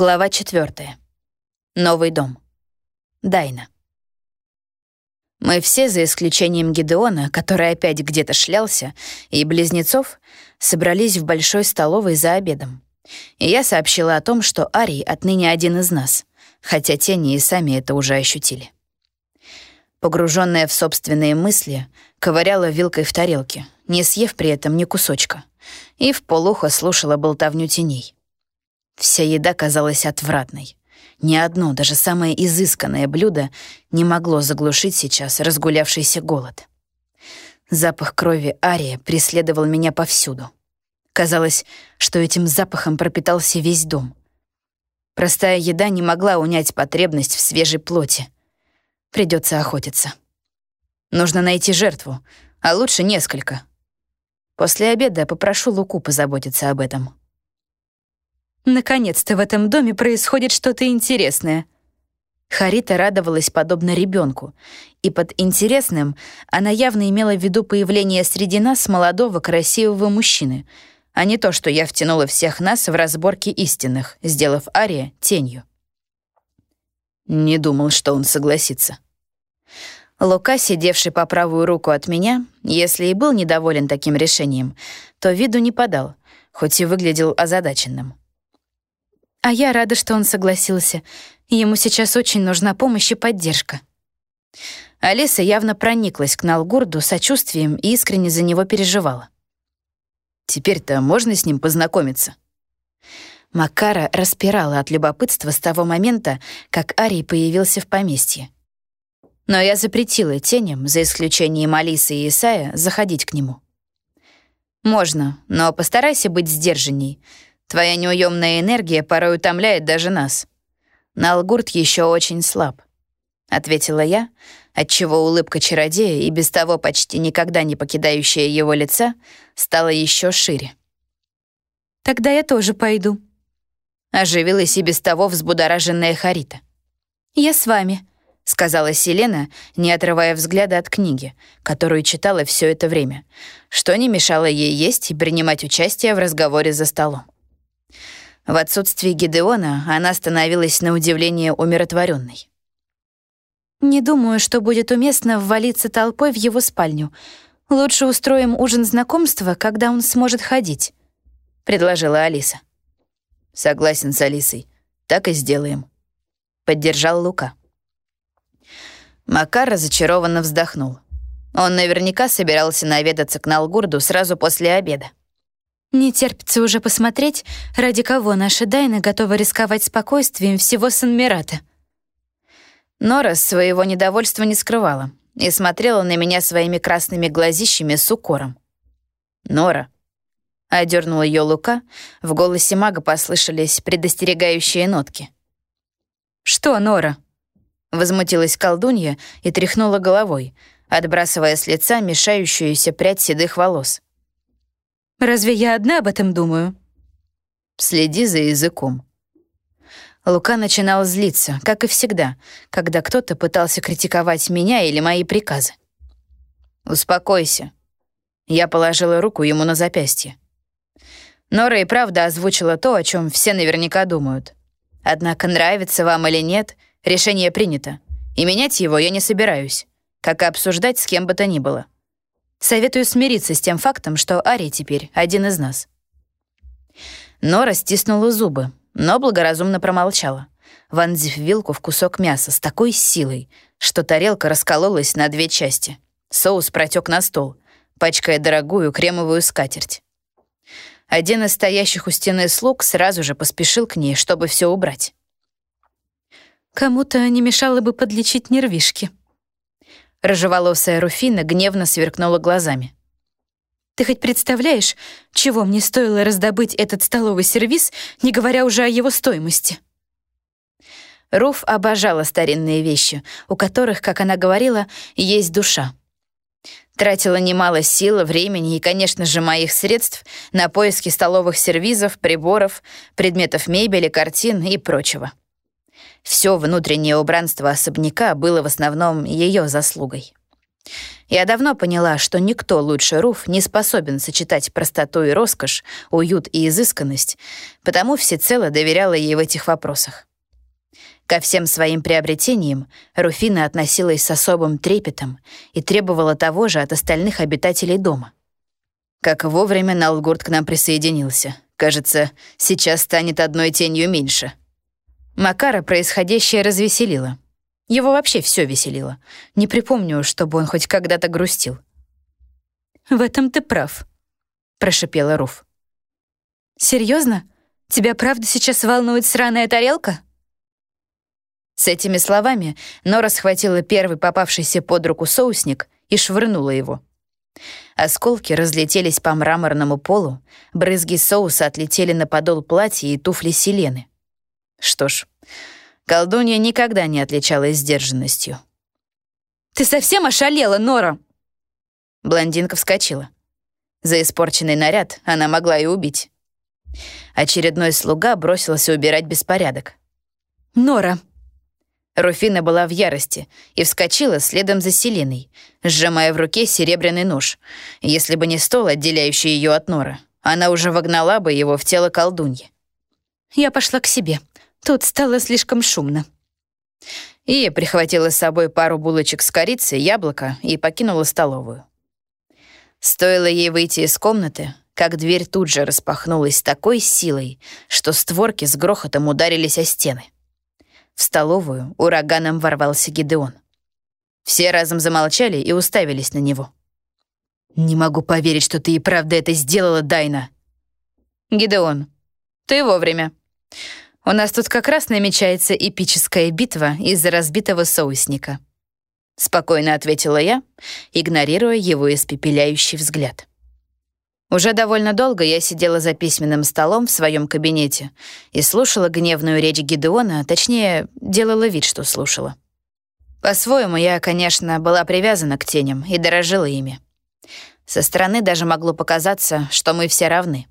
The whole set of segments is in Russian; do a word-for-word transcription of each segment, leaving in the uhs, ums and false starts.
Глава четвертая. Новый дом. Дайна. Мы все, за исключением Гидеона, который опять где-то шлялся, и близнецов, собрались в большой столовой за обедом. И я сообщила о том, что Арий отныне один из нас, хотя тени и сами это уже ощутили. Погруженная в собственные мысли, ковыряла вилкой в тарелке, не съев при этом ни кусочка, и вполухо слушала болтовню теней. Вся еда казалась отвратной. Ни одно, даже самое изысканное блюдо не могло заглушить сейчас разгулявшийся голод. Запах крови Ария преследовал меня повсюду. Казалось, что этим запахом пропитался весь дом. Простая еда не могла унять потребность в свежей плоти. Придется охотиться. Нужно найти жертву, а лучше несколько. После обеда попрошу Луку позаботиться об этом. Наконец-то в этом доме происходит что-то интересное. Харита радовалась подобно ребенку, и под интересным она явно имела в виду появление среди нас молодого красивого мужчины, а не то, что я втянула всех нас в разборки истинных, сделав Ария тенью. Не думал, что он согласится. Лука, сидевший по правую руку от меня, если и был недоволен таким решением, то виду не подал, хоть и выглядел озадаченным. А я рада, что он согласился. Ему сейчас очень нужна помощь и поддержка. Алиса явно прониклась к Налгурду сочувствием и искренне за него переживала. «Теперь-то можно с ним познакомиться?» Макара распирала от любопытства с того момента, как Арий появился в поместье. Но я запретила теням, за исключением Алисы и Исая, заходить к нему. «Можно, но постарайся быть сдержанней. Твоя неуемная энергия порой утомляет даже нас. Налгурд еще очень слаб», — ответила я, отчего улыбка чародея, и без того почти никогда не покидающая его лица, стала еще шире. «Тогда я тоже пойду», — оживилась и без того взбудораженная Харита. «Я с вами», — сказала Селена, не отрывая взгляда от книги, которую читала все это время, что не мешало ей есть и принимать участие в разговоре за столом. В отсутствие Гидеона она становилась на удивление умиротворенной. «Не думаю, что будет уместно ввалиться толпой в его спальню. Лучше устроим ужин знакомства, когда он сможет ходить», — предложила Алиса. «Согласен с Алисой. Так и сделаем», — поддержал Лука. Макар разочарованно вздохнул. Он наверняка собирался наведаться к Налгурду сразу после обеда. «Не терпится уже посмотреть, ради кого наша Дайна готова рисковать спокойствием всего Санмирата». Нора своего недовольства не скрывала и смотрела на меня своими красными глазищами с укором. «Нора», — одернул ее Лука, в голосе мага послышались предостерегающие нотки. «Что, Нора?» — возмутилась колдунья и тряхнула головой, отбрасывая с лица мешающуюся прядь седых волос. «Разве я одна об этом думаю?» «Следи за языком». Лука начинал злиться, как и всегда, когда кто-то пытался критиковать меня или мои приказы. «Успокойся». Я положила руку ему на запястье. Нора и правда озвучила то, о чем все наверняка думают. Однако, нравится вам или нет, решение принято, и менять его я не собираюсь, как и обсуждать с кем бы то ни было. Советую смириться с тем фактом, что Арий теперь один из нас. Нора стиснула зубы, но благоразумно промолчала, вонзив вилку в кусок мяса с такой силой, что тарелка раскололась на две части. Соус протек на стол, пачкая дорогую кремовую скатерть. Один из стоящих у стены слуг сразу же поспешил к ней, чтобы все убрать. «Кому-то не мешало бы подлечить нервишки». Рыжеволосая Руфина гневно сверкнула глазами. «Ты хоть представляешь, чего мне стоило раздобыть этот столовый сервиз, не говоря уже о его стоимости?» Руф обожала старинные вещи, у которых, как она говорила, есть душа. Тратила немало сил, времени и, конечно же, моих средств на поиски столовых сервизов, приборов, предметов мебели, картин и прочего. Все внутреннее убранство особняка было в основном ее заслугой. Я давно поняла, что никто лучше Руф не способен сочетать простоту и роскошь, уют и изысканность, потому всецело доверяла ей в этих вопросах. Ко всем своим приобретениям Руфина относилась с особым трепетом и требовала того же от остальных обитателей дома. Как вовремя Налгурт к нам присоединился. Кажется, сейчас станет одной тенью меньше. Макара происходящее развеселило. Его вообще все веселило. Не припомню, чтобы он хоть когда-то грустил. «В этом ты прав», — прошипела Руф. «Серьезно? Тебя правда сейчас волнует сраная тарелка?» С этими словами Нора схватила первый попавшийся под руку соусник и швырнула его. Осколки разлетелись по мраморному полу, брызги соуса отлетели на подол платья и туфли Селены. Что ж, колдунья никогда не отличалась сдержанностью. «Ты совсем ошалела, Нора?» Блондинка вскочила. За испорченный наряд она могла и убить. Очередной слуга бросился убирать беспорядок. «Нора!» Руфина была в ярости и вскочила следом за Селеной, сжимая в руке серебряный нож. Если бы не стол, отделяющий ее от Нора, она уже вогнала бы его в тело колдуньи. «Я пошла к себе. Тут стало слишком шумно». И прихватила с собой пару булочек с корицей, яблоко и покинула столовую. Стоило ей выйти из комнаты, как дверь тут же распахнулась с такой силой, что створки с грохотом ударились о стены. В столовую ураганом ворвался Гидеон. Все разом замолчали и уставились на него. «Не могу поверить, что ты и правда это сделала, Дайна!» «Гидеон, ты вовремя. У нас тут как раз намечается эпическая битва из-за разбитого соусника», — спокойно ответила я, игнорируя его испепеляющий взгляд. Уже довольно долго я сидела за письменным столом в своем кабинете и слушала гневную речь Гидеона, точнее, делала вид, что слушала. По-своему, я, конечно, была привязана к теням и дорожила ими. Со стороны даже могло показаться, что мы все равны.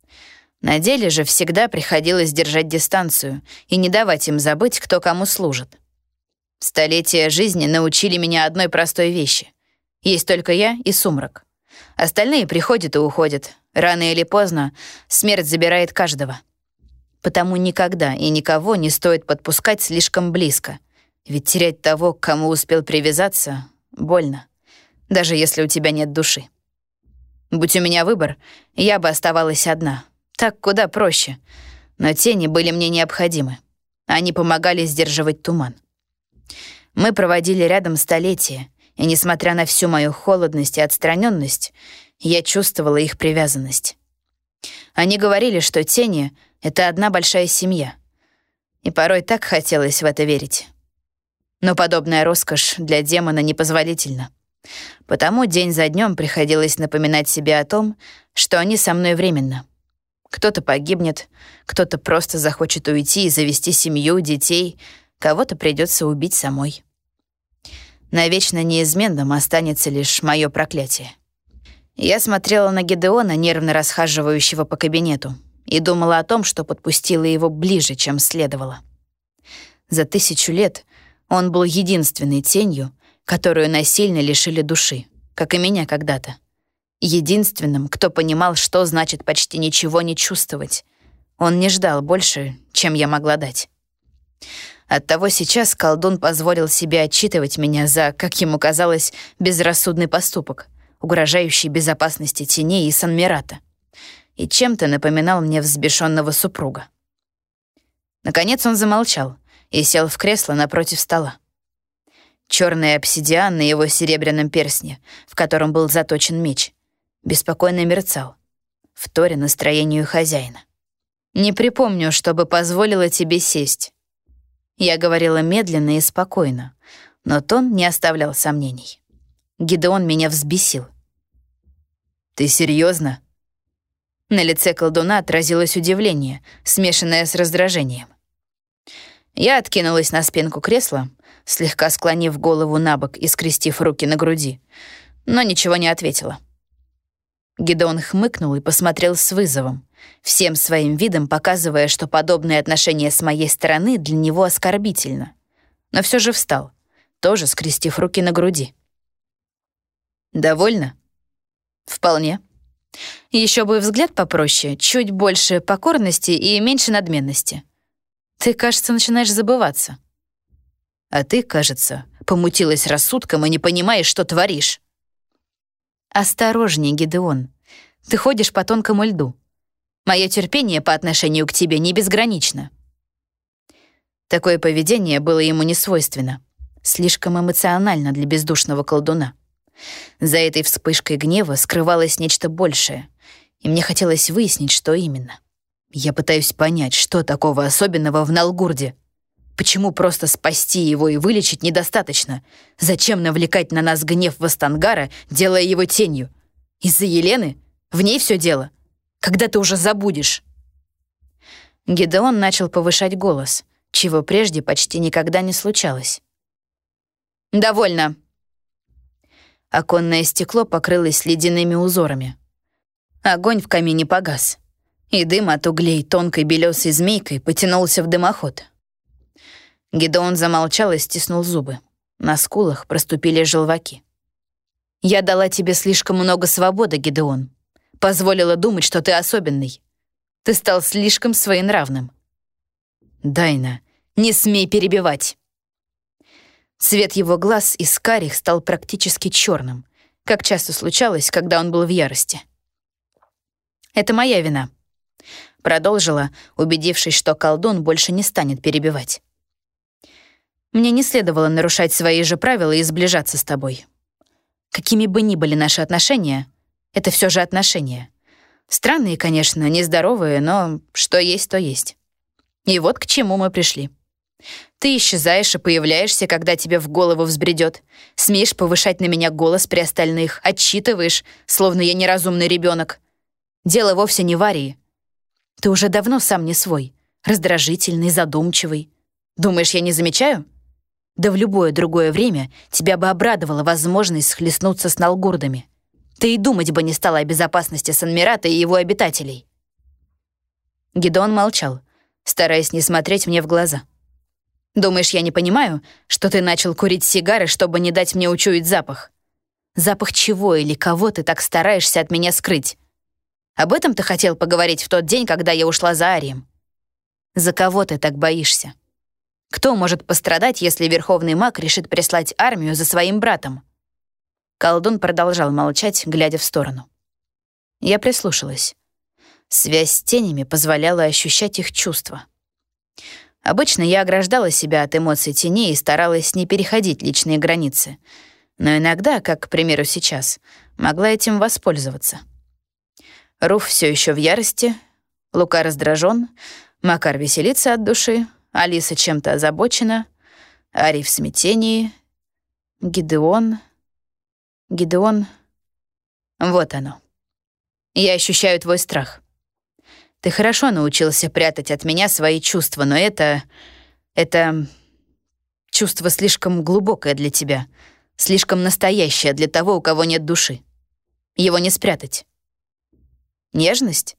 На деле же всегда приходилось держать дистанцию и не давать им забыть, кто кому служит. Столетия жизни научили меня одной простой вещи. Есть только я и сумрак. Остальные приходят и уходят. Рано или поздно смерть забирает каждого. Потому никогда и никого не стоит подпускать слишком близко. Ведь терять того, к кому успел привязаться, больно. Даже если у тебя нет души. Будь у меня выбор, я бы оставалась одна. Так куда проще. Но тени были мне необходимы. Они помогали сдерживать туман. Мы проводили рядом столетия, и, несмотря на всю мою холодность и отстраненность, я чувствовала их привязанность. Они говорили, что тени — это одна большая семья. И порой так хотелось в это верить. Но подобная роскошь для демона непозволительна. Потому день за днем приходилось напоминать себе о том, что они со мной временно. Кто-то погибнет, кто-то просто захочет уйти и завести семью, детей, кого-то придется убить самой. Навечно неизменным останется лишь мое проклятие. Я смотрела на Гидеона, нервно расхаживающего по кабинету, и думала о том, что подпустила его ближе, чем следовало. За тысячу лет он был единственной тенью, которую насильно лишили души, как и меня когда-то. Единственным, кто понимал, что значит почти ничего не чувствовать. Он не ждал больше, чем я могла дать. Оттого сейчас колдун позволил себе отчитывать меня за, как ему казалось, безрассудный поступок, угрожающий безопасности теней и Санмирата, и чем-то напоминал мне взбешенного супруга. Наконец он замолчал и сел в кресло напротив стола. Черный обсидиан на его серебряном перстне, в котором был заточен меч, беспокойно мерцал, вторя настроению хозяина. «Не припомню, чтобы позволила тебе сесть». Я говорила медленно и спокойно, но тон не оставлял сомнений. Гидеон меня взбесил. «Ты серьезно?» На лице колдуна отразилось удивление, смешанное с раздражением. Я откинулась на спинку кресла, слегка склонив голову на бок и скрестив руки на груди, но ничего не ответила. Гидеон хмыкнул и посмотрел с вызовом, всем своим видом показывая, что подобное отношение с моей стороны для него оскорбительно. Но все же встал, тоже скрестив руки на груди. Довольно? Вполне. Еще бы взгляд попроще, чуть больше покорности и меньше надменности. Ты, кажется, начинаешь забываться. А ты, кажется, помутилась рассудком и не понимаешь, что творишь. Осторожней, Гидеон. Ты ходишь по тонкому льду. Мое терпение по отношению к тебе не безгранично. Такое поведение было ему не свойственно. Слишком эмоционально для бездушного колдуна. За этой вспышкой гнева скрывалось нечто большее, и мне хотелось выяснить, что именно. Я пытаюсь понять, что такого особенного в Налгурде. Почему просто спасти его и вылечить недостаточно? Зачем навлекать на нас гнев Вастангара, делая его тенью? Из-за Елены? В ней все дело. Когда ты уже забудешь? Гидеон начал повышать голос, чего прежде почти никогда не случалось. «Довольно». Оконное стекло покрылось ледяными узорами. Огонь в камине погас, и дым от углей тонкой белесой змейкой потянулся в дымоход. Гидеон замолчал и стиснул зубы. На скулах проступили желваки. «Я дала тебе слишком много свободы, Гидеон. Позволила думать, что ты особенный. Ты стал слишком своенравным». «Дайна, не смей перебивать!» Цвет его глаз из карих стал практически черным, как часто случалось, когда он был в ярости. «Это моя вина», — продолжила, убедившись, что колдун больше не станет перебивать. «Мне не следовало нарушать свои же правила и сближаться с тобой. Какими бы ни были наши отношения, это все же отношения. Странные, конечно, нездоровые, но что есть, то есть. И вот к чему мы пришли. Ты исчезаешь и появляешься, когда тебе в голову взбредет. Смеешь повышать на меня голос при остальных, отчитываешь, словно я неразумный ребенок. Дело вовсе не в Арии. Ты уже давно сам не свой, раздражительный, задумчивый. Думаешь, я не замечаю? Да в любое другое время тебя бы обрадовала возможность схлестнуться с Налгурдами. Ты и думать бы не стала о безопасности Санмирата и его обитателей». Гидеон молчал, стараясь не смотреть мне в глаза. «Думаешь, я не понимаю, что ты начал курить сигары, чтобы не дать мне учуять запах? Запах чего или кого ты так стараешься от меня скрыть? Об этом ты хотел поговорить в тот день, когда я ушла за Арием? За кого ты так боишься? Кто может пострадать, если Верховный Маг решит прислать армию за своим братом?» Колдун продолжал молчать, глядя в сторону. Я прислушалась. Связь с тенями позволяла ощущать их чувства. Обычно я ограждала себя от эмоций теней и старалась не переходить личные границы. Но иногда, как, к примеру, сейчас, могла этим воспользоваться. Руф все еще в ярости, Лука раздражен, Макар веселится от души, Алиса чем-то озабочена, Арий в смятении, Гидеон... Гидеон... Вот оно. Я ощущаю твой страх. Ты хорошо научился прятать от меня свои чувства, но это... Это... чувство слишком глубокое для тебя, слишком настоящее для того, у кого нет души. Его не спрятать. Нежность?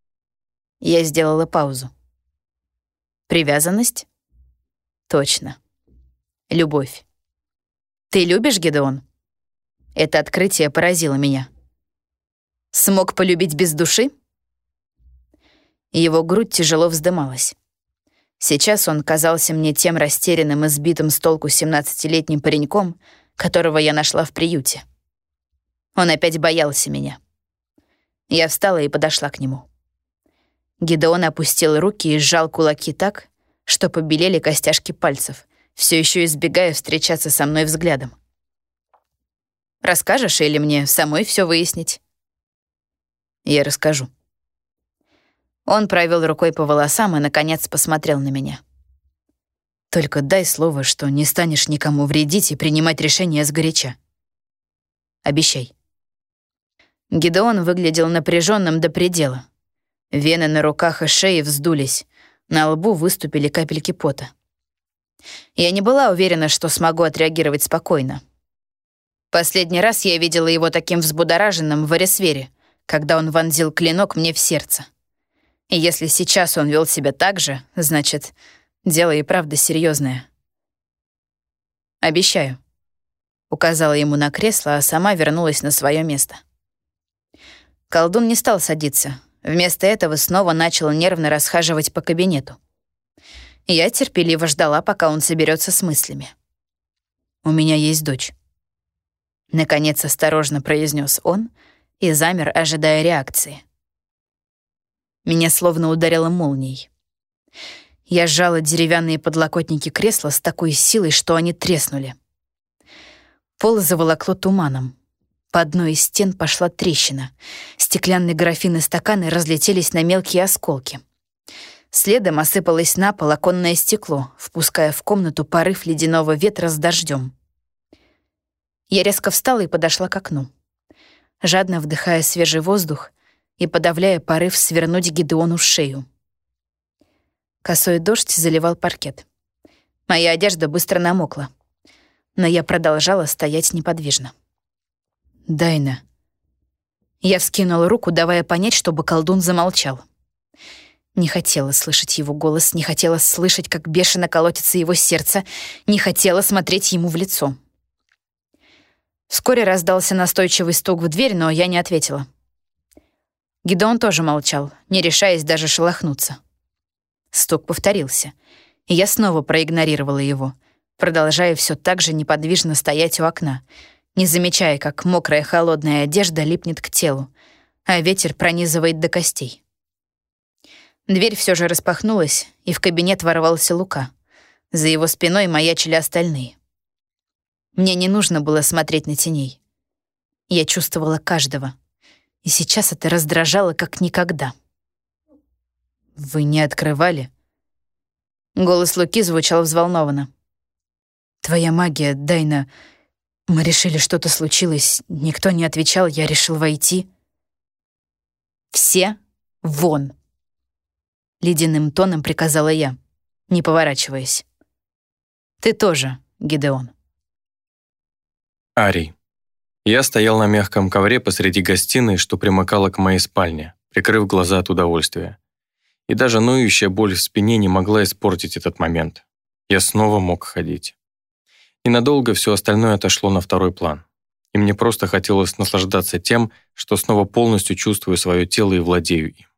Я сделала паузу. Привязанность? Точно. Любовь. Ты любишь, Гидеон? Это открытие поразило меня. Смог полюбить без души? Его грудь тяжело вздымалась. Сейчас он казался мне тем растерянным и сбитым с толку семнадцатилетним пареньком, которого я нашла в приюте. Он опять боялся меня. Я встала и подошла к нему. Гидеон опустил руки и сжал кулаки так, что побелели костяшки пальцев, все еще избегая встречаться со мной взглядом. «Расскажешь или мне самой все выяснить?» «Я расскажу». Он провел рукой по волосам и, наконец, посмотрел на меня. «Только дай слово, что не станешь никому вредить и принимать решения сгоряча. Обещай». Гидеон выглядел напряженным до предела. Вены на руках и шее вздулись, на лбу выступили капельки пота. Я не была уверена, что смогу отреагировать спокойно. Последний раз я видела его таким взбудораженным в Арисвере, когда он вонзил клинок мне в сердце. И если сейчас он вел себя так же, значит, дело и правда серьезное. Обещаю. указала ему на кресло, а сама вернулась на свое место. Колдун не стал садиться. Вместо этого снова начал нервно расхаживать по кабинету. Я терпеливо ждала, пока он соберется с мыслями. «У меня есть дочь», — наконец осторожно произнес он и замер, ожидая реакции. Меня словно ударило молнией. Я сжала деревянные подлокотники кресла с такой силой, что они треснули. Пол заволокло туманом. По одной из стен пошла трещина. Стеклянные графины и стаканы разлетелись на мелкие осколки. Следом осыпалось на пол оконное стекло, впуская в комнату порыв ледяного ветра с дождем. Я резко встала и подошла к окну, жадно вдыхая свежий воздух и подавляя порыв свернуть Гидеону шею. Косой дождь заливал паркет. Моя одежда быстро намокла, но я продолжала стоять неподвижно. «Дайна». Я вскинула руку, давая понять, чтобы колдун замолчал. Не хотела слышать его голос, не хотела слышать, как бешено колотится его сердце, не хотела смотреть ему в лицо. Вскоре раздался настойчивый стук в дверь, но я не ответила. Гидеон тоже молчал, не решаясь даже шелохнуться. Стук повторился, и я снова проигнорировала его, продолжая все так же неподвижно стоять у окна, не замечая, как мокрая холодная одежда липнет к телу, а ветер пронизывает до костей. Дверь все же распахнулась, и в кабинет ворвался Лука. За его спиной маячили остальные. Мне не нужно было смотреть на теней. Я чувствовала каждого, и сейчас это раздражало как никогда. «Вы не открывали?» Голос Луки звучал взволнованно. «Твоя магия, Дайна... Мы решили, что-то случилось. Никто не отвечал, я решил войти». «Все вон!» Ледяным тоном приказала я, не поворачиваясь. «Ты тоже, Гидеон». Арий. Я стоял на мягком ковре посреди гостиной, что примыкало к моей спальне, прикрыв глаза от удовольствия. И даже ноющая боль в спине не могла испортить этот момент. Я снова мог ходить. Ненадолго все остальное отошло на второй план. И мне просто хотелось наслаждаться тем, что снова полностью чувствую свое тело и владею им.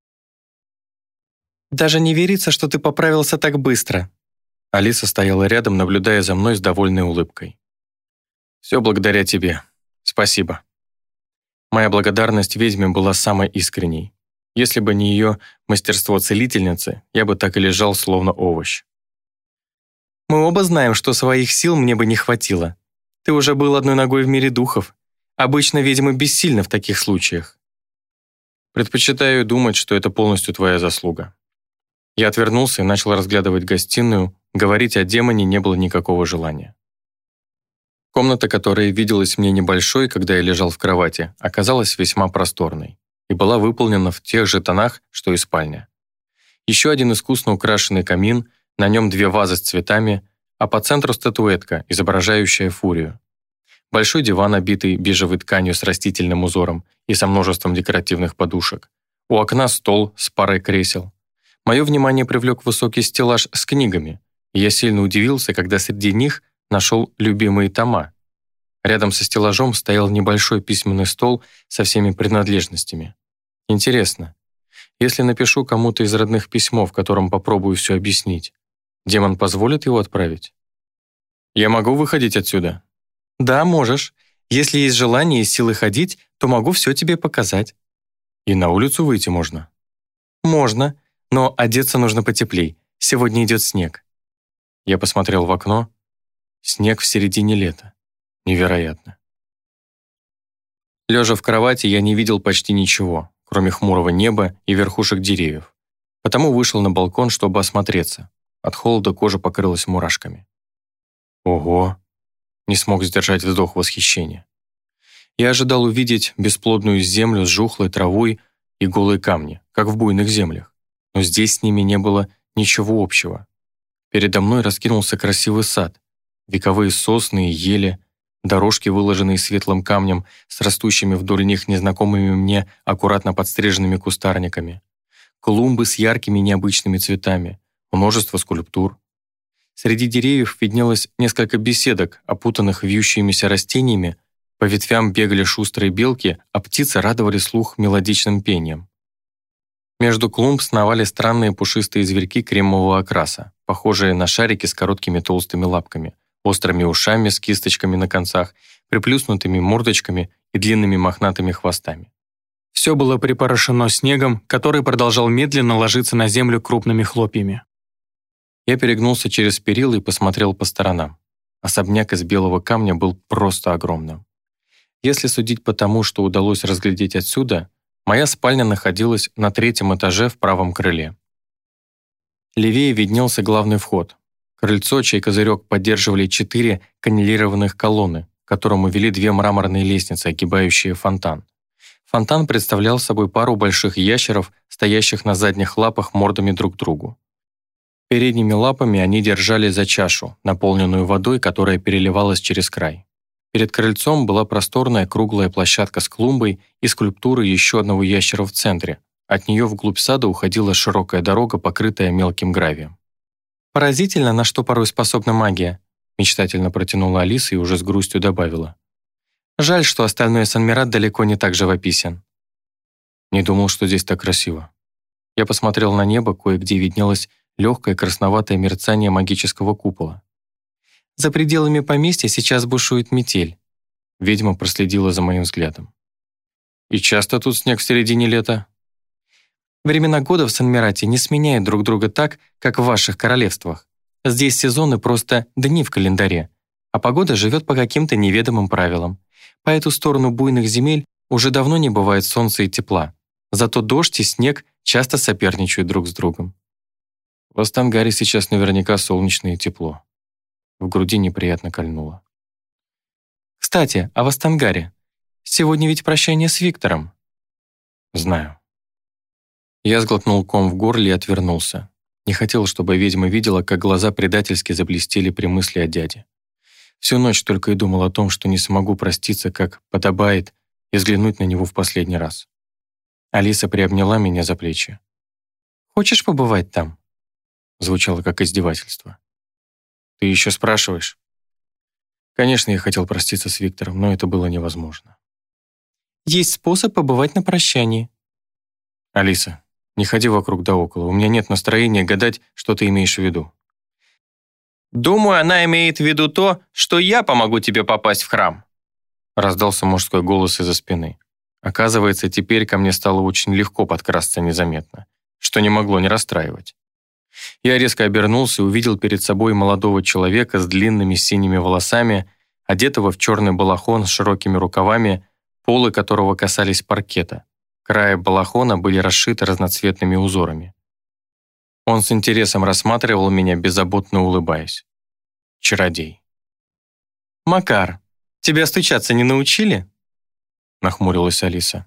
«Даже не верится, что ты поправился так быстро». Алиса стояла рядом, наблюдая за мной с довольной улыбкой. «Все благодаря тебе. Спасибо». Моя благодарность ведьме была самой искренней. Если бы не ее мастерство целительницы, я бы так и лежал, словно овощ. «Мы оба знаем, что своих сил мне бы не хватило. Ты уже был одной ногой в мире духов. Обычно ведьмы бессильны в таких случаях». «Предпочитаю думать, что это полностью твоя заслуга». Я отвернулся и начал разглядывать гостиную. Говорить о демоне не было никакого желания. Комната, которая виделась мне небольшой, когда я лежал в кровати, оказалась весьма просторной и была выполнена в тех же тонах, что и спальня. Еще один искусно украшенный камин, на нем две вазы с цветами, а по центру статуэтка, изображающая фурию. Большой диван, обитый бежевой тканью с растительным узором и со множеством декоративных подушек. У окна стол с парой кресел. Мое внимание привлек высокий стеллаж с книгами, и я сильно удивился, когда среди них нашел любимые тома. Рядом со стеллажом стоял небольшой письменный стол со всеми принадлежностями. Интересно, если напишу кому-то из родных письмо, в котором попробую все объяснить, демон позволит его отправить? Я могу выходить отсюда? Да, можешь. Если есть желание и силы ходить, то могу все тебе показать. И на улицу выйти можно? Можно, но одеться нужно потеплей. Сегодня идет снег. Я посмотрел в окно. Снег в середине лета. Невероятно. Лежа в кровати, я не видел почти ничего, кроме хмурого неба и верхушек деревьев. Потому вышел на балкон, чтобы осмотреться. От холода кожа покрылась мурашками. Ого! Не смог сдержать вздох восхищения. Я ожидал увидеть бесплодную землю с жухлой травой и голые камни, как в буйных землях. Но здесь с ними не было ничего общего. Передо мной раскинулся красивый сад, вековые сосны и ели, дорожки, выложенные светлым камнем, с растущими вдоль них незнакомыми мне аккуратно подстриженными кустарниками, клумбы с яркими необычными цветами, множество скульптур. Среди деревьев виднелось несколько беседок, опутанных вьющимися растениями, по ветвям бегали шустрые белки, а птицы радовали слух мелодичным пением. Между клумб сновали странные пушистые зверьки кремового окраса, похожие на шарики с короткими толстыми лапками, острыми ушами с кисточками на концах, приплюснутыми мордочками и длинными мохнатыми хвостами. Все было припорошено снегом, который продолжал медленно ложиться на землю крупными хлопьями. Я перегнулся через перила и посмотрел по сторонам. Особняк из белого камня был просто огромным. Если судить по тому, что удалось разглядеть отсюда, моя спальня находилась на третьем этаже в правом крыле. Левее виднелся главный вход. Крыльцо, чей козырек поддерживали четыре каннелированных колонны, к которому вели две мраморные лестницы, огибающие фонтан. Фонтан представлял собой пару больших ящеров, стоящих на задних лапах мордами друг к другу. Передними лапами они держали за чашу, наполненную водой, которая переливалась через край. Перед крыльцом была просторная круглая площадка с клумбой и скульптурой еще одного ящера в центре. От нее вглубь сада уходила широкая дорога, покрытая мелким гравием. «Поразительно, на что порой способна магия», мечтательно протянула Алиса и уже с грустью добавила. «Жаль, что остальной Сан-Мират далеко не так живописен». Не думал, что здесь так красиво. Я посмотрел на небо, кое-где виднелось легкое красноватое мерцание магического купола. «За пределами поместья сейчас бушует метель». Ведьма проследила за моим взглядом. «И часто тут снег в середине лета?» «Времена года в Сан-Мирате не сменяют друг друга так, как в ваших королевствах. Здесь сезоны просто дни в календаре, а погода живет по каким-то неведомым правилам. По эту сторону буйных земель уже давно не бывает солнца и тепла. Зато дождь и снег часто соперничают друг с другом». В Астангаре сейчас наверняка солнечно и тепло. В груди неприятно кольнуло. «Кстати, а в Астангаре? Сегодня ведь прощание с Виктором». «Знаю». Я сглотнул ком в горле и отвернулся. Не хотел, чтобы ведьма видела, как глаза предательски заблестели при мысли о дяде. Всю ночь только и думал о том, что не смогу проститься, как подобает, и взглянуть на него в последний раз. Алиса приобняла меня за плечи. «Хочешь побывать там?» Звучало как издевательство. «Ты еще спрашиваешь?» Конечно, я хотел проститься с Виктором, но это было невозможно. «Есть способ побывать на прощании». «Алиса, не ходи вокруг да около. У меня нет настроения гадать, что ты имеешь в виду». «Думаю, она имеет в виду то, что я помогу тебе попасть в храм», раздался мужской голос из-за спины. Оказывается, теперь ко мне стало очень легко подкрасться незаметно, что не могло не расстраивать. Я резко обернулся и увидел перед собой молодого человека с длинными синими волосами, одетого в черный балахон с широкими рукавами, полы которого касались паркета. Краи балахона были расшиты разноцветными узорами. Он с интересом рассматривал меня, беззаботно улыбаясь. Чародей. «Макар, тебя стучаться не научили?» Нахмурилась Алиса.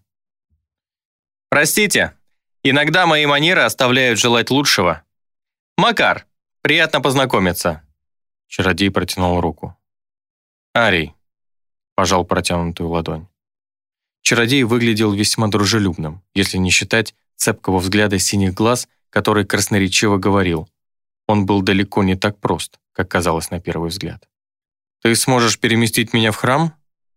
«Простите, иногда мои манеры оставляют желать лучшего. Макар, приятно познакомиться». Чародей протянул руку. «Арий», пожал протянутую ладонь. Чародей выглядел весьма дружелюбным, если не считать цепкого взгляда синих глаз, который красноречиво говорил. Он был далеко не так прост, как казалось на первый взгляд. «Ты сможешь переместить меня в храм?»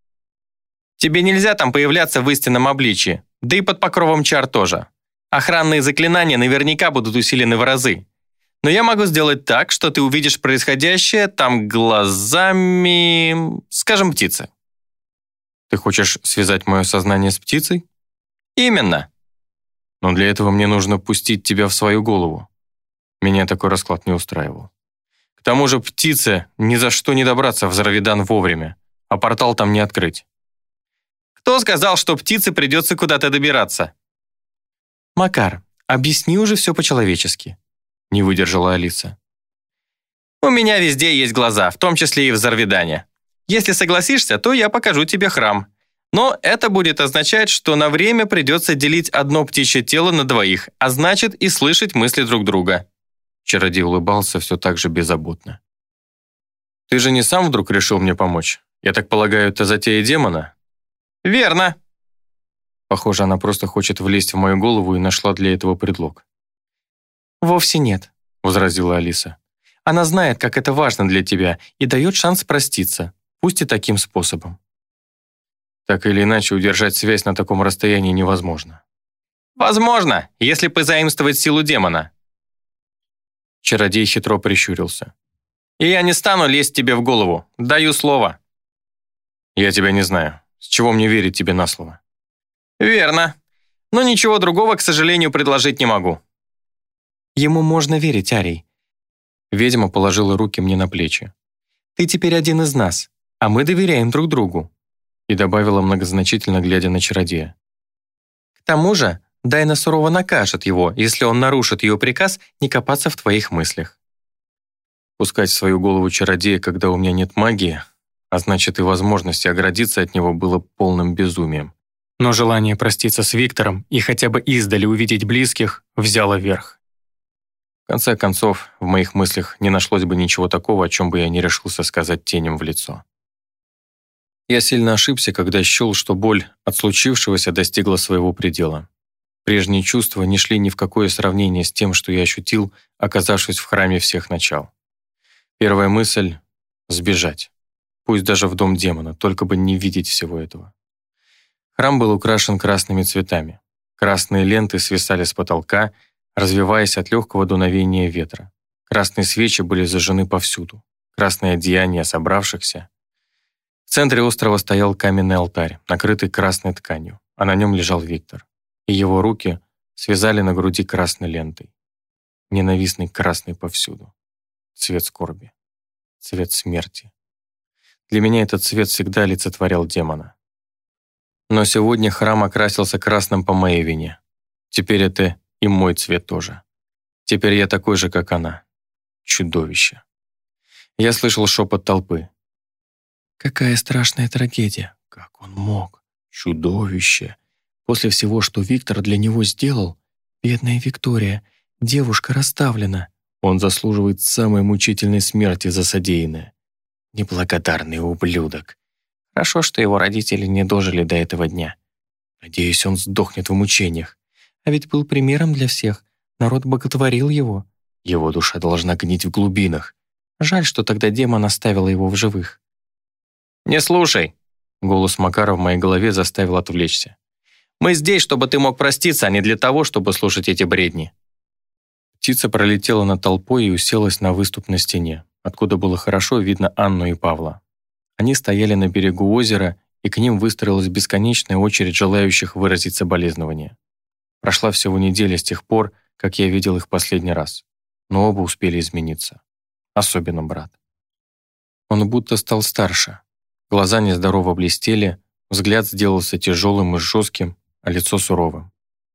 «Тебе нельзя там появляться в истинном обличии, да и под покровом чар тоже. Охранные заклинания наверняка будут усилены в разы. Но я могу сделать так, что ты увидишь происходящее там глазами, скажем, птицы». «Ты хочешь связать мое сознание с птицей?» «Именно». «Но для этого мне нужно пустить тебя в свою голову». Меня такой расклад не устраивал. К тому же птице ни за что не добраться в Зарвидан вовремя, а портал там не открыть. «Кто сказал, что птице придется куда-то добираться?» «Макар, объясни уже все по-человечески», — не выдержала Алиса. «У меня везде есть глаза, в том числе и в Зарвидане. Если согласишься, то я покажу тебе храм. Но это будет означать, что на время придется делить одно птичье тело на двоих, а значит и слышать мысли друг друга». Чародей улыбался все так же беззаботно. «Ты же не сам вдруг решил мне помочь? Я так полагаю, это затея демона?» «Верно». Похоже, она просто хочет влезть в мою голову и нашла для этого предлог. «Вовсе нет», — возразила Алиса. Она знает, как это важно для тебя, и дает шанс проститься, пусть и таким способом. Так или иначе, удержать связь на таком расстоянии невозможно. Возможно, если позаимствовать силу демона. Чародей хитро прищурился. И я не стану лезть тебе в голову, даю слово. Я тебя не знаю. С чего мне верить тебе на слово? Верно. Но ничего другого, к сожалению, предложить не могу. Ему можно верить, Арий. Ведьма положила руки мне на плечи. Ты теперь один из нас, а мы доверяем друг другу. И добавила многозначительно, глядя на чародея. К тому же, Дайна сурово накажет его, если он нарушит ее приказ не копаться в твоих мыслях. Пускать в свою голову чародея, когда у меня нет магии, а значит и возможности оградиться от него, было полным безумием. Но желание проститься с Виктором и хотя бы издали увидеть близких взяло верх. В конце концов, в моих мыслях не нашлось бы ничего такого, о чем бы я не решился сказать теням в лицо. Я сильно ошибся, когда счел, что боль от случившегося достигла своего предела. Прежние чувства не шли ни в какое сравнение с тем, что я ощутил, оказавшись в храме всех начал. Первая мысль — сбежать. Пусть даже в дом демона, только бы не видеть всего этого. Храм был украшен красными цветами. Красные ленты свисали с потолка, развиваясь от легкого дуновения ветра. Красные свечи были зажжены повсюду. Красные одеяния собравшихся. В центре острова стоял каменный алтарь, накрытый красной тканью, а на нем лежал Виктор. И его руки связали на груди красной лентой. Ненавистный красный повсюду. Цвет скорби. Цвет смерти. Для меня этот цвет всегда олицетворял демона. Но сегодня храм окрасился красным по моей вине. Теперь это и мой цвет тоже. Теперь я такой же, как она. Чудовище. Я слышал шепот толпы. Какая страшная трагедия. Как он мог? Чудовище. После всего, что Виктор для него сделал, бедная Виктория, девушка расставлена. Он заслуживает самой мучительной смерти за содеянное. Неблагодарный ублюдок. Хорошо, что его родители не дожили до этого дня. Надеюсь, он сдохнет в мучениях. А ведь был примером для всех. Народ боготворил его. Его душа должна гнить в глубинах. Жаль, что тогда демон оставил его в живых. «Не слушай!» Голос Макара в моей голове заставил отвлечься. «Мы здесь, чтобы ты мог проститься, а не для того, чтобы слушать эти бредни». Птица пролетела над толпой и уселась на выступ на стене, откуда было хорошо видно Анну и Павла. Они стояли на берегу озера, и к ним выстроилась бесконечная очередь желающих выразить соболезнования. Прошла всего неделя с тех пор, как я видел их последний раз, но оба успели измениться. Особенно брат. Он будто стал старше. Глаза нездорово блестели, взгляд сделался тяжелым и жестким, а лицо суровым.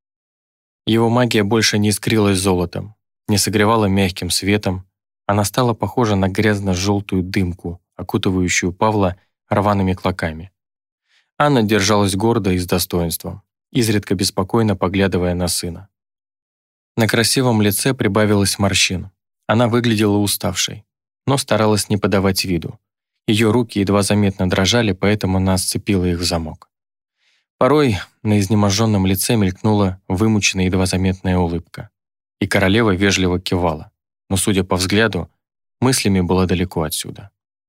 Его магия больше не искрилась золотом, не согревала мягким светом, она стала похожа на грязно-желтую дымку, окутывающую Павла рваными клоками. Анна держалась гордо и с достоинством, изредка беспокойно поглядывая на сына. На красивом лице прибавилось морщин. Она выглядела уставшей, но старалась не подавать виду. Ее руки едва заметно дрожали, поэтому она сцепила их в замок. Порой на изнеможенном лице мелькнула вымученная едва заметная улыбка, и королева вежливо кивала, но, судя по взгляду, мыслями была далеко отсюда.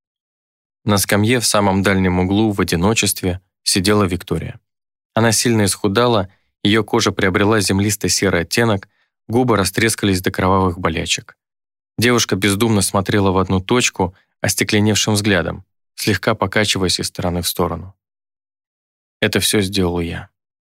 На скамье в самом дальнем углу в одиночестве сидела Виктория. Она сильно исхудала, ее кожа приобрела землисто-серый оттенок, губы растрескались до кровавых болячек. Девушка бездумно смотрела в одну точку остекленевшим взглядом, слегка покачиваясь из стороны в сторону. Это все сделал я.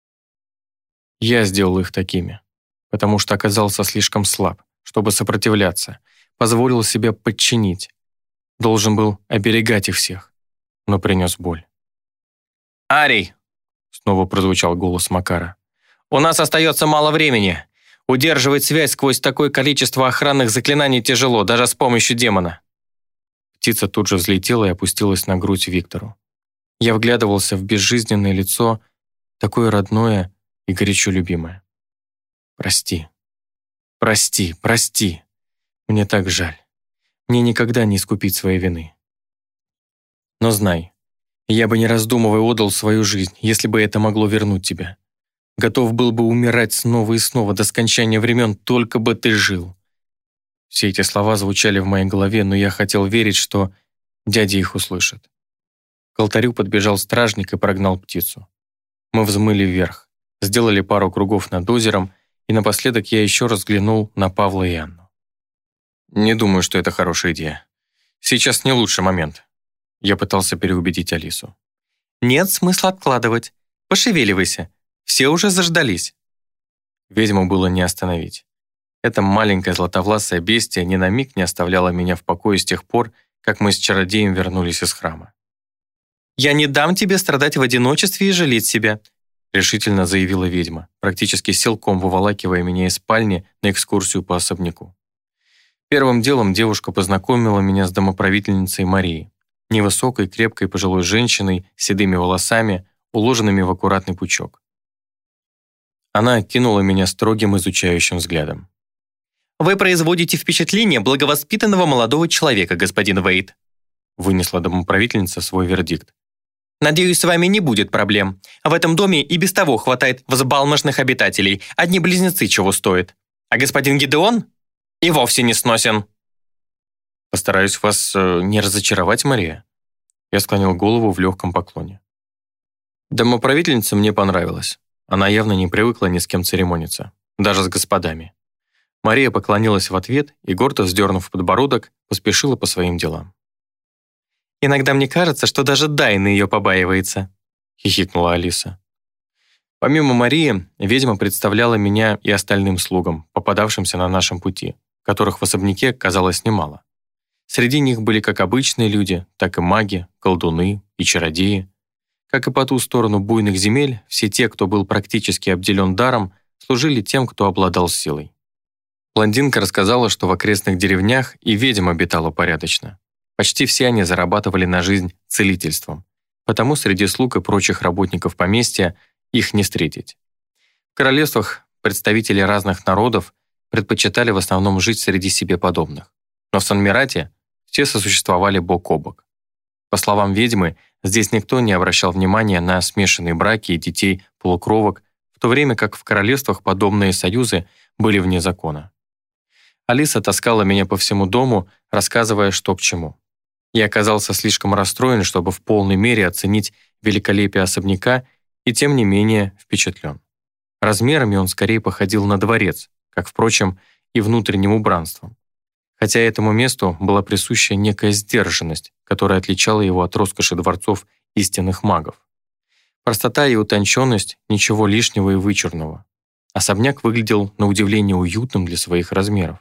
Я сделал их такими, потому что оказался слишком слаб, чтобы сопротивляться, позволил себя подчинить. Должен был оберегать их всех, но принес боль. «Арий!» — снова прозвучал голос Макара. «У нас остается мало времени. Удерживать связь сквозь такое количество охранных заклинаний тяжело, даже с помощью демона». Птица тут же взлетела и опустилась на грудь Виктору. Я вглядывался в безжизненное лицо, такое родное и горячо любимое. «Прости, прости, прости. Мне так жаль. Мне никогда не искупить своей вины. Но знай, я бы не раздумывая отдал свою жизнь, если бы это могло вернуть тебя. Готов был бы умирать снова и снова до скончания времен, только бы ты жил. Все эти слова звучали в моей голове, но я хотел верить, что дядя их услышит. К алтарю подбежал стражник и прогнал птицу. Мы взмыли вверх, сделали пару кругов над озером, и напоследок я еще раз взглянул на Павла и Анну. «Не думаю, что это хорошая идея. Сейчас не лучший момент». Я пытался переубедить Алису. «Нет смысла откладывать. Пошевеливайся. Все уже заждались». Ведьму было не остановить. Эта маленькая златовласая бестия ни на миг не оставляла меня в покое с тех пор, как мы с чародеем вернулись из храма. «Я не дам тебе страдать в одиночестве и жалеть себя», решительно заявила ведьма, практически силком выволакивая меня из спальни на экскурсию по особняку. Первым делом девушка познакомила меня с домоправительницей Марией, невысокой, крепкой пожилой женщиной с седыми волосами, уложенными в аккуратный пучок. Она окинула меня строгим изучающим взглядом. «Вы производите впечатление благовоспитанного молодого человека, господин Вейт», вынесла домоправительница свой вердикт. «Надеюсь, с вами не будет проблем. В этом доме и без того хватает взбалмошных обитателей. Одни близнецы чего стоят. А господин Гидеон и вовсе не сносен». «Постараюсь вас э, не разочаровать, Мария». Я склонил голову в легком поклоне. Домоправительница мне понравилась. Она явно не привыкла ни с кем церемониться, даже с господами. Мария поклонилась в ответ и, гордо вздернув подбородок, поспешила по своим делам. «Иногда мне кажется, что даже Дайна ее побаивается», хихикнула Алиса. Помимо Марии, ведьма представляла меня и остальным слугам, попадавшимся на нашем пути, которых в особняке казалось немало. Среди них были как обычные люди, так и маги, колдуны и чародеи. Как и по ту сторону буйных земель, все те, кто был практически обделен даром, служили тем, кто обладал силой. Блондинка рассказала, что в окрестных деревнях и ведьм обитало порядочно. Почти все они зарабатывали на жизнь целительством, потому среди слуг и прочих работников поместья их не встретить. В королевствах представители разных народов предпочитали в основном жить среди себе подобных. Но в Сан-Мирате все сосуществовали бок о бок. По словам ведьмы, здесь никто не обращал внимания на смешанные браки и детей-полукровок, в то время как в королевствах подобные союзы были вне закона. Алиса таскала меня по всему дому, рассказывая, что к чему. Я оказался слишком расстроен, чтобы в полной мере оценить великолепие особняка, и тем не менее впечатлен. Размерами он скорее походил на дворец, как, впрочем, и внутренним убранством. Хотя этому месту была присуща некая сдержанность, которая отличала его от роскоши дворцов истинных магов. Простота и утонченность, ничего лишнего и вычурного. Особняк выглядел на удивление уютным для своих размеров.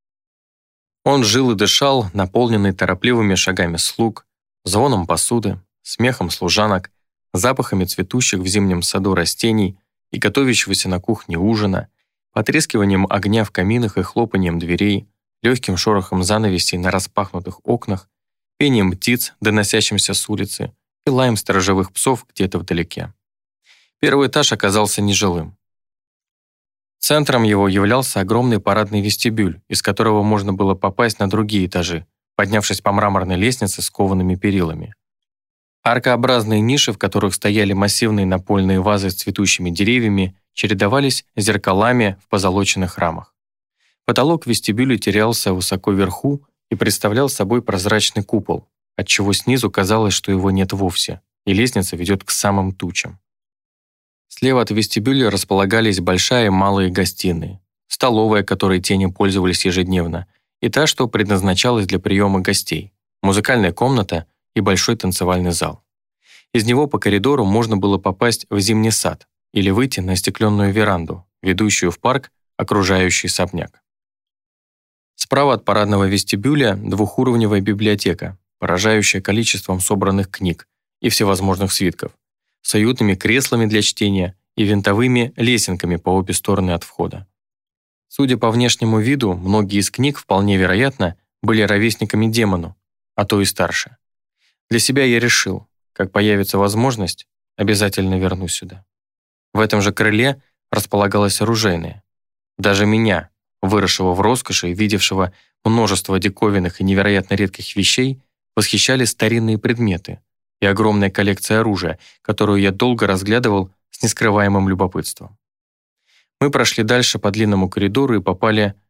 Он жил и дышал, наполненный торопливыми шагами слуг, звоном посуды, смехом служанок, запахами цветущих в зимнем саду растений и готовящегося на кухне ужина, потрескиванием огня в каминах и хлопанием дверей, легким шорохом занавесей на распахнутых окнах, пением птиц, доносящимся с улицы, и лаем сторожевых псов где-то вдалеке. Первый этаж оказался нежилым. Центром его являлся огромный парадный вестибюль, из которого можно было попасть на другие этажи, поднявшись по мраморной лестнице с коваными перилами. Аркообразные ниши, в которых стояли массивные напольные вазы с цветущими деревьями, чередовались зеркалами в позолоченных рамах. Потолок вестибюля терялся высоко вверху и представлял собой прозрачный купол, отчего снизу казалось, что его нет вовсе, и лестница ведет к самым тучам. Слева от вестибюля располагались большая и малые гостиные, столовая, которой тени пользовались ежедневно, и та, что предназначалась для приема гостей, музыкальная комната и большой танцевальный зал. Из него по коридору можно было попасть в зимний сад или выйти на остекленную веранду, ведущую в парк, окружающий особняк. Справа от парадного вестибюля двухуровневая библиотека, поражающая количеством собранных книг и всевозможных свитков, с уютными креслами для чтения и винтовыми лесенками по обе стороны от входа. Судя по внешнему виду, многие из книг, вполне вероятно, были ровесниками демону, а то и старше. Для себя я решил, как появится возможность, обязательно вернусь сюда. В этом же крыле располагалось оружейное. Даже меня, выросшего в роскоши и видевшего множество диковинных и невероятно редких вещей, восхищали старинные предметы и огромная коллекция оружия, которую я долго разглядывал с нескрываемым любопытством. Мы прошли дальше по длинному коридору и попали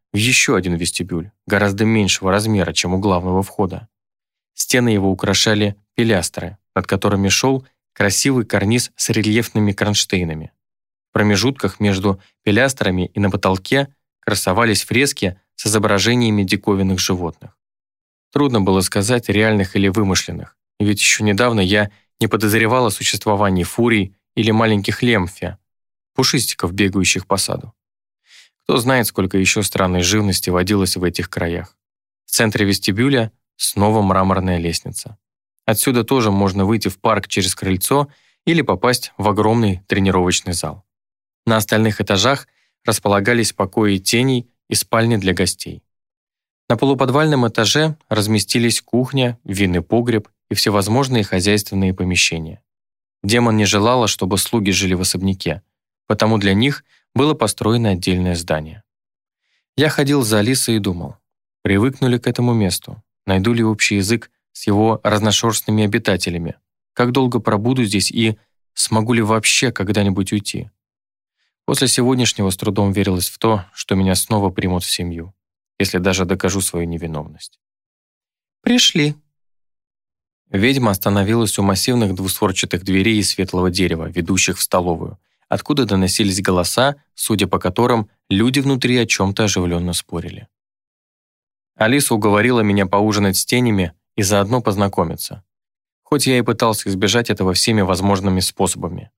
в еще один вестибюль, гораздо меньшего размера, чем у главного входа. Стены его украшали пилястры, над которыми шел красивый карниз с рельефными кронштейнами. В промежутках между пилястрами и на потолке красовались фрески с изображениями диковинных животных. Трудно было сказать, реальных или вымышленных, ведь еще недавно я не подозревал о существовании фурий или маленьких лемфи, пушистиков, бегающих по саду. Кто знает, сколько еще странной живности водилось в этих краях. В центре вестибюля снова мраморная лестница. Отсюда тоже можно выйти в парк через крыльцо или попасть в огромный тренировочный зал. На остальных этажах располагались покои теней и спальни для гостей. На полуподвальном этаже разместились кухня, винный погреб и всевозможные хозяйственные помещения. Демон не желала, чтобы слуги жили в особняке, потому для них было построено отдельное здание. Я ходил за Алисой и думал, привыкну ли к этому месту, найду ли общий язык с его разношерстными обитателями, как долго пробуду здесь и смогу ли вообще когда-нибудь уйти. После сегодняшнего с трудом верилось в то, что меня снова примут в семью, если даже докажу свою невиновность. «Пришли». Ведьма остановилась у массивных двустворчатых дверей из светлого дерева, ведущих в столовую, откуда доносились голоса, судя по которым люди внутри о чем-то оживленно спорили. Алиса уговорила меня поужинать с тенями и заодно познакомиться, хоть я и пытался избежать этого всеми возможными способами.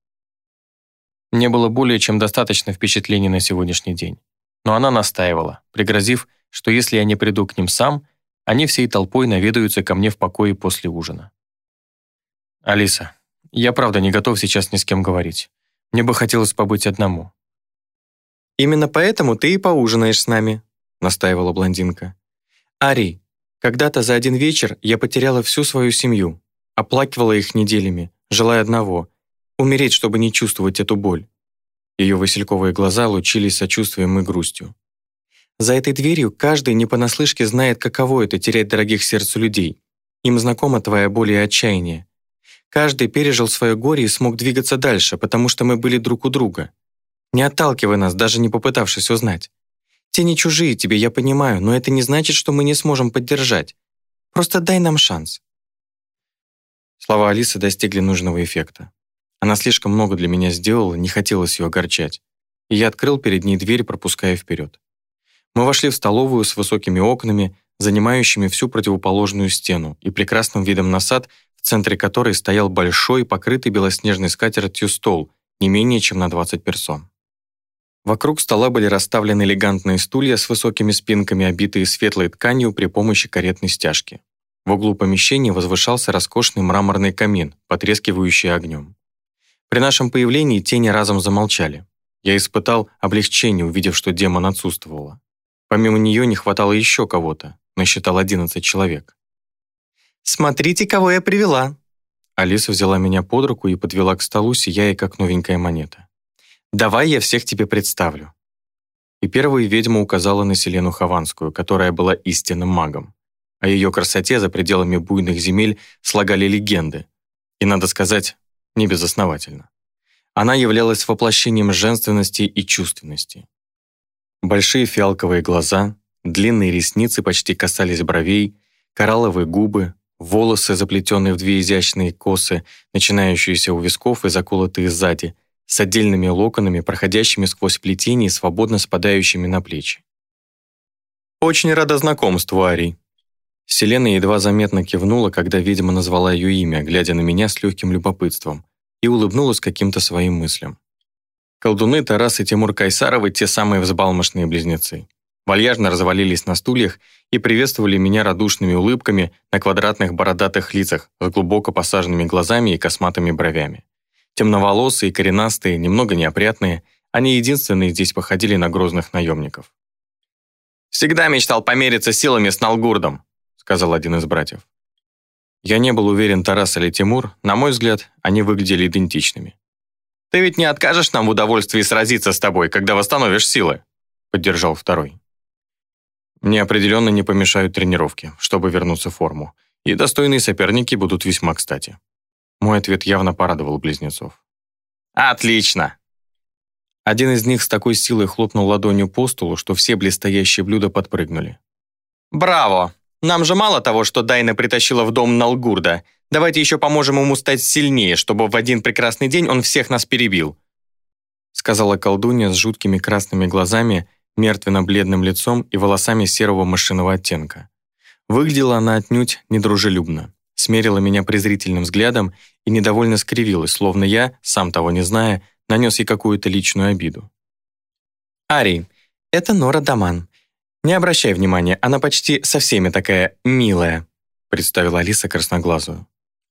Мне было более чем достаточно впечатлений на сегодняшний день, но она настаивала, пригрозив, что если я не приду к ним сам, они всей толпой наведаются ко мне в покое после ужина. «Алиса, я правда не готов сейчас ни с кем говорить. Мне бы хотелось побыть одному». «Именно поэтому ты и поужинаешь с нами», — настаивала блондинка. «Ари, когда-то за один вечер я потеряла всю свою семью, оплакивала их неделями, желая одного — умереть, чтобы не чувствовать эту боль». Ее васильковые глаза лучились сочувствием и грустью. «За этой дверью каждый не понаслышке знает, каково это — терять дорогих сердцу людей. Им знакома твоя боль и отчаяние. Каждый пережил свое горе и смог двигаться дальше, потому что мы были друг у друга. Не отталкивай нас, даже не попытавшись узнать. Те не чужие тебе, я понимаю, но это не значит, что мы не сможем поддержать. Просто дай нам шанс». Слова Алисы достигли нужного эффекта. Она слишком много для меня сделала, не хотелось ее огорчать. И я открыл перед ней дверь, пропуская вперед. Мы вошли в столовую с высокими окнами, занимающими всю противоположную стену, и прекрасным видом на сад, в центре которой стоял большой, покрытый белоснежной скатертью стол, не менее чем на двадцать персон. Вокруг стола были расставлены элегантные стулья с высокими спинками, обитые светлой тканью при помощи каретной стяжки. В углу помещения возвышался роскошный мраморный камин, потрескивающий огнем. При нашем появлении тени разом замолчали. Я испытал облегчение, увидев, что демон отсутствовала. Помимо нее не хватало еще кого-то, насчитал одиннадцать человек. «Смотрите, кого я привела!» Алиса взяла меня под руку и подвела к столу, сияя, как новенькая монета. «Давай я всех тебе представлю». И первой ведьма указала на Селену Хованскую, которая была истинным магом. О ее красоте за пределами буйных земель слагали легенды. И, надо сказать, не безосновательно. Она являлась воплощением женственности и чувственности. Большие фиалковые глаза, длинные ресницы почти касались бровей, коралловые губы, волосы, заплетенные в две изящные косы, начинающиеся у висков и заколотые сзади, с отдельными локонами, проходящими сквозь плетение и свободно спадающими на плечи. «Очень рада знакомству, Ари». Селена едва заметно кивнула, когда ведьма назвала ее имя, глядя на меня с легким любопытством, и улыбнулась каким-то своим мыслям. Колдуны Тарас и Тимур Кайсаровы — те самые взбалмошные близнецы. Вальяжно развалились на стульях и приветствовали меня радушными улыбками на квадратных бородатых лицах с глубоко посаженными глазами и косматыми бровями. Темноволосые, коренастые, немного неопрятные, они единственные здесь походили на грозных наемников. «Всегда мечтал помериться силами с Налгурдом», — сказал один из братьев. Я не был уверен, Тарас или Тимур, на мой взгляд, они выглядели идентичными. «Ты ведь не откажешь нам в удовольствии сразиться с тобой, когда восстановишь силы?» — поддержал второй. «Мне определенно не помешают тренировки, чтобы вернуться в форму, и достойные соперники будут весьма кстати». Мой ответ явно порадовал близнецов. «Отлично!» Один из них с такой силой хлопнул ладонью по столу, что все блестящие блюда подпрыгнули. «Браво! Нам же мало того, что Дайна притащила в дом Налгурда. Давайте еще поможем ему стать сильнее, чтобы в один прекрасный день он всех нас перебил», сказала колдунья с жуткими красными глазами, мертвенно-бледным лицом и волосами серого мышиного оттенка. Выглядела она отнюдь недружелюбно, смерила меня презрительным взглядом и недовольно скривилась, словно я, сам того не зная, нанес ей какую-то личную обиду. «Ари, это Нора Даман. Не обращай внимания, она почти со всеми такая милая», представила Алиса красноглазую.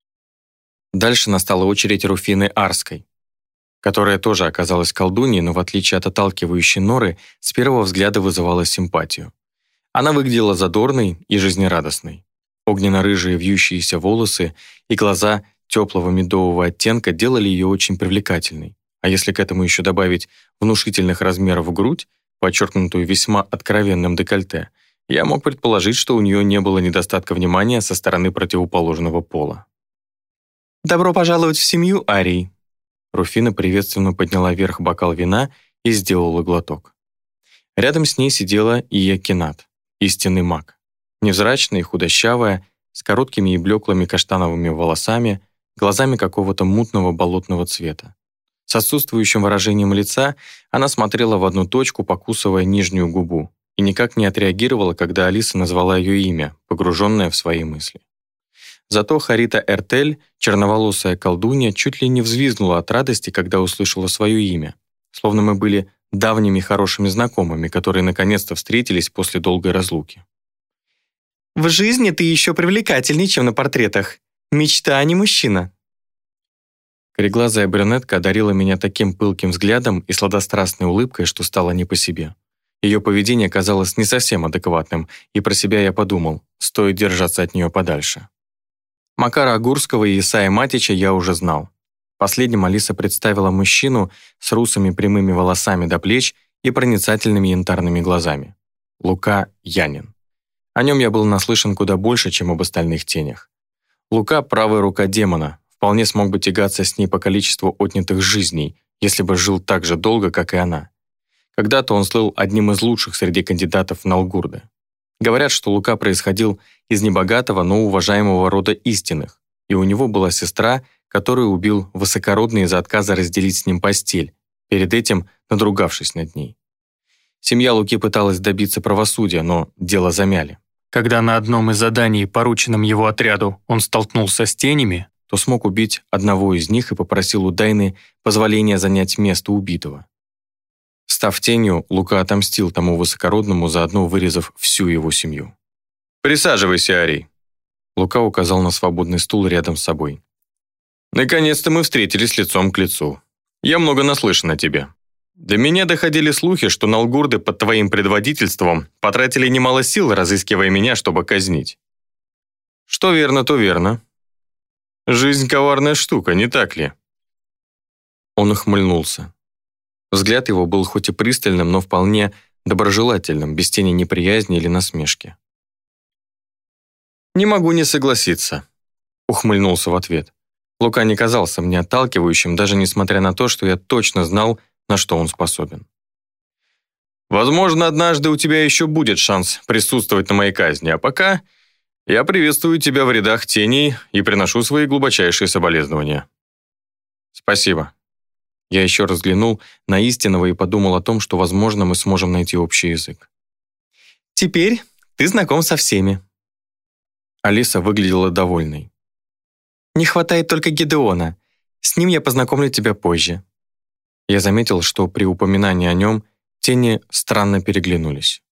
Дальше настала очередь Руфины Арской, которая тоже оказалась колдуньей, но в отличие от отталкивающей Норы, с первого взгляда вызывала симпатию. Она выглядела задорной и жизнерадостной. Огненно-рыжие вьющиеся волосы и глаза теплого медового оттенка делали ее очень привлекательной. А если к этому еще добавить внушительных размеров грудь, подчеркнутую весьма откровенным декольте, я мог предположить, что у нее не было недостатка внимания со стороны противоположного пола. «Добро пожаловать в семью, Арий!» Руфина приветственно подняла вверх бокал вина и сделала глоток. Рядом с ней сидела Ия Кинат, истинный маг. Невзрачная и худощавая, с короткими и блеклыми каштановыми волосами, глазами какого-то мутного болотного цвета. С отсутствующим выражением лица она смотрела в одну точку, покусывая нижнюю губу, и никак не отреагировала, когда Алиса назвала ее имя, погруженная в свои мысли. Зато Харита Эртель, черноволосая колдунья, чуть ли не взвизгнула от радости, когда услышала свое имя, словно мы были давними хорошими знакомыми, которые наконец-то встретились после долгой разлуки. «В жизни ты еще привлекательней, чем на портретах. Мечта, а не мужчина». Кореглазая брюнетка одарила меня таким пылким взглядом и сладострастной улыбкой, что стало не по себе. Ее поведение казалось не совсем адекватным, и про себя я подумал, стоит держаться от нее подальше. Макара Агурского и Исая Матича я уже знал. Последним Алиса представила мужчину с русыми прямыми волосами до плеч и проницательными янтарными глазами. Лука Янин. О нем я был наслышан куда больше, чем об остальных тенях. Лука — правая рука демона, вполне смог бы тягаться с ней по количеству отнятых жизней, если бы жил так же долго, как и она. Когда-то он слыл одним из лучших среди кандидатов в Налгурды. Говорят, что Лука происходил из небогатого, но уважаемого рода истинных, и у него была сестра, которую убил высокородный из-за отказа разделить с ним постель, перед этим надругавшись над ней. Семья Луки пыталась добиться правосудия, но дело замяли. Когда на одном из заданий, порученном его отряду, он столкнулся с тенями, то смог убить одного из них и попросил у Дайны позволения занять место убитого. Став тенью, Лука отомстил тому высокородному, заодно вырезав всю его семью. «Присаживайся, Арий», — Лука указал на свободный стул рядом с собой. «Наконец-то мы встретились лицом к лицу. Я много наслышан о тебе. До меня доходили слухи, что налгурды под твоим предводительством потратили немало сил, разыскивая меня, чтобы казнить. Что верно, то верно. Жизнь — коварная штука, не так ли?» Он ухмыльнулся. Взгляд его был хоть и пристальным, но вполне доброжелательным, без тени неприязни или насмешки. «Не могу не согласиться», — ухмыльнулся в ответ. Лука не казался мне отталкивающим, даже несмотря на то, что я точно знал, на что он способен. «Возможно, однажды у тебя еще будет шанс присутствовать на моей казни, а пока я приветствую тебя в рядах теней и приношу свои глубочайшие соболезнования». «Спасибо». Я еще раз взглянул на истинного и подумал о том, что, возможно, мы сможем найти общий язык. «Теперь ты знаком со всеми». Алиса выглядела довольной. «Не хватает только Гидеона. С ним я познакомлю тебя позже». Я заметил, что при упоминании о нем тени странно переглянулись.